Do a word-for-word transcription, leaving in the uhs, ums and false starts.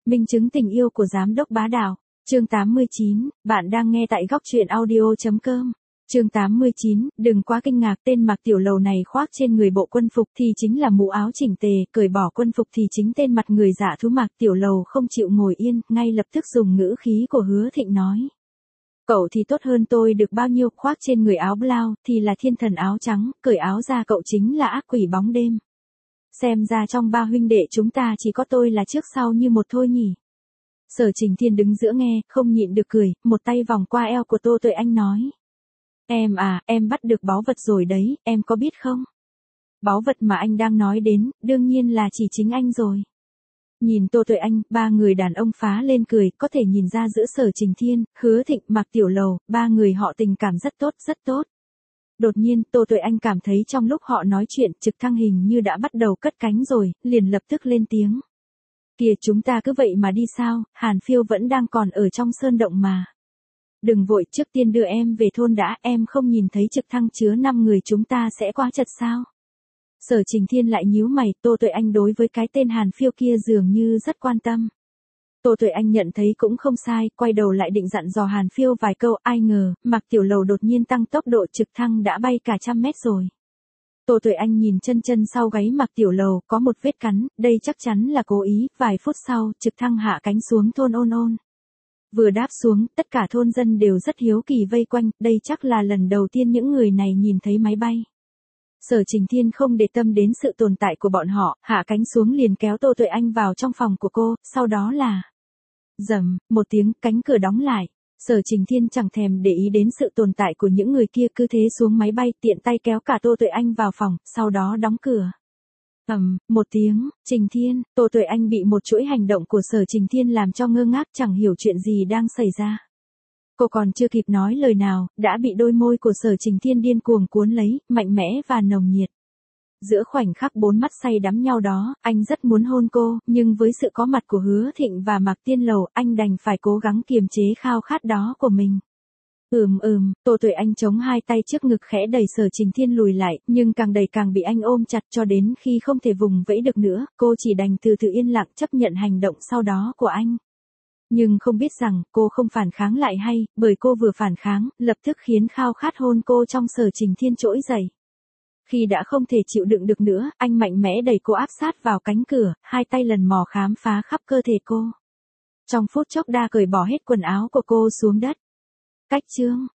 Minh chứng tình yêu của giám đốc bá đạo. Chương tám mươi chín, bạn đang nghe tại góc truyện audio chấm com. Chương tám mươi chín, đừng quá kinh ngạc, tên Mạc Tiểu Lầu này khoác trên người bộ quân phục thì chính là mũ áo chỉnh tề, cởi bỏ quân phục thì chính tên mặt người dạ thú. Mạc Tiểu Lầu không chịu ngồi yên, ngay lập tức dùng ngữ khí của Hứa Thịnh nói. Cậu thì tốt hơn tôi được bao nhiêu, khoác trên người áo blau thì là thiên thần áo trắng, cởi áo ra cậu chính là ác quỷ bóng đêm. Xem ra trong ba huynh đệ chúng ta chỉ có tôi là trước sau như một thôi nhỉ. Sở Trình Thiên đứng giữa nghe, không nhịn được cười, một tay vòng qua eo của Tô Tuệ Anh nói. Em à, em bắt được báu vật rồi đấy, em có biết không? Báu vật mà anh đang nói đến, đương nhiên là chỉ chính anh rồi. Nhìn Tô Tuệ Anh, ba người đàn ông phá lên cười, có thể nhìn ra giữa Sở Trình Thiên, Hứa Thịnh, Mạc Tiểu Lầu, ba người họ tình cảm rất tốt, rất tốt. Đột nhiên, Tô Tuệ Anh cảm thấy trong lúc họ nói chuyện, trực thăng hình như đã bắt đầu cất cánh rồi, liền lập tức lên tiếng. Kìa, chúng ta cứ vậy mà đi sao, Hàn Phiêu vẫn đang còn ở trong sơn động mà. Đừng vội, trước tiên đưa em về thôn đã, em không nhìn thấy trực thăng chứa năm người chúng ta sẽ quá chật sao. Sở Trình Thiên lại nhíu mày, Tô Tuệ Anh đối với cái tên Hàn Phiêu kia dường như rất quan tâm. Tô Tuệ Anh nhận thấy cũng không sai, quay đầu lại định dặn dò Hàn Phiêu vài câu, ai ngờ, Mạc Tiểu Lầu đột nhiên tăng tốc độ, trực thăng đã bay cả trăm mét rồi. Tô Tuệ Anh nhìn chân chân sau gáy Mạc Tiểu Lầu, có một vết cắn, đây chắc chắn là cố ý, vài phút sau, trực thăng hạ cánh xuống thôn Ôn Ôn. Vừa đáp xuống, tất cả thôn dân đều rất hiếu kỳ vây quanh, đây chắc là lần đầu tiên những người này nhìn thấy máy bay. Sở Trình Thiên không để tâm đến sự tồn tại của bọn họ, hạ cánh xuống liền kéo Tô Tuệ Anh vào trong phòng của cô, sau đó là rầm, một tiếng, cánh cửa đóng lại. Sở Trình Thiên chẳng thèm để ý đến sự tồn tại của những người kia, cứ thế xuống máy bay, tiện tay kéo cả Tô Tuệ Anh vào phòng, sau đó đóng cửa. Ầm, um, một tiếng, Trình Thiên, Tô Tuệ Anh bị một chuỗi hành động của Sở Trình Thiên làm cho ngơ ngác, chẳng hiểu chuyện gì đang xảy ra. Cô còn chưa kịp nói lời nào, đã bị đôi môi của Sở Trình Thiên điên cuồng cuốn lấy, mạnh mẽ và nồng nhiệt. Giữa khoảnh khắc bốn mắt say đắm nhau đó, anh rất muốn hôn cô, nhưng với sự có mặt của Hứa Thịnh và Mạc Tiên Lầu, anh đành phải cố gắng kiềm chế khao khát đó của mình. Ừm ừm, Tô Tuệ Anh chống hai tay trước ngực khẽ đẩy Sở Trình Thiên lùi lại, nhưng càng đẩy càng bị anh ôm chặt cho đến khi không thể vùng vẫy được nữa, cô chỉ đành từ từ yên lặng chấp nhận hành động sau đó của anh. Nhưng không biết rằng, cô không phản kháng lại hay, bởi cô vừa phản kháng, lập tức khiến khao khát hôn cô trong Sở Trình Thiên trỗi dậy. Khi đã không thể chịu đựng được nữa, anh mạnh mẽ đẩy cô áp sát vào cánh cửa, hai tay lần mò khám phá khắp cơ thể cô. Trong phút chốc đa cởi bỏ hết quần áo của cô xuống đất. Cách chương.